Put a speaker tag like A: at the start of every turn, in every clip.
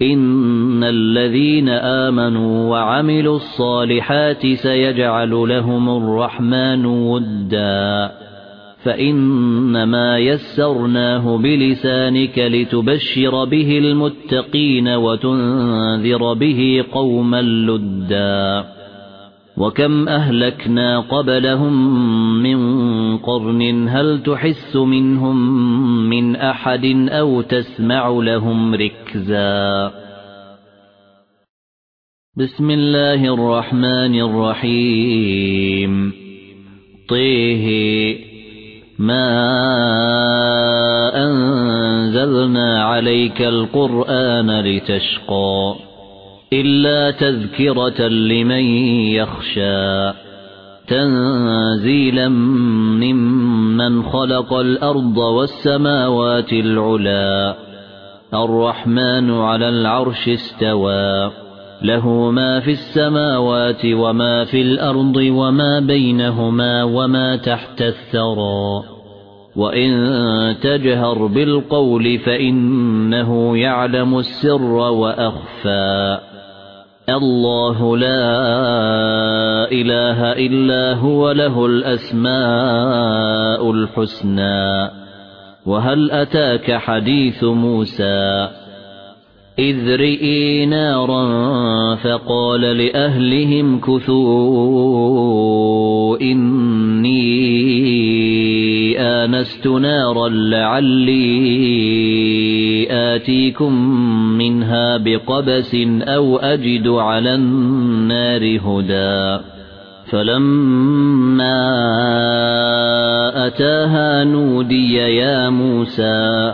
A: إن الذين آمنوا وعملوا الصالحات سيجعل لهم الرحمن ودا فإنما يسرناه بلسانك لتبشر به المتقين وتنذر به قوما لدا وكم أهلكنا قبلهم من قرن هل تحس منهم من أحد أو تسمع لهم ركزا بسم الله الرحمن الرحيم طه ما أنزلنا عليك القرآن لتشقى إلا تذكرة لمن يخشى تنزيلا ممن خلق الأرض والسماوات العلى الرحمن على العرش استوى له ما في السماوات وما في الأرض وما بينهما وما تحت الثرى وإن تجهر بالقول فإنه يعلم السر وأخفى الله لا إله إلا هو له الأسماء الحسنى وهل أتاك حديث موسى إذ رئي نارا فقال لأهلهم كثوا إني آنست نارا لعلي آتيكم منها بقبس أو أجد على النار هدى فلما أتاها نودي يا موسى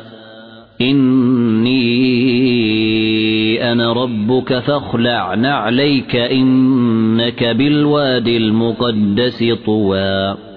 A: إني أنا ربك فاخلع نعليك إنك بالوادي المقدس طوى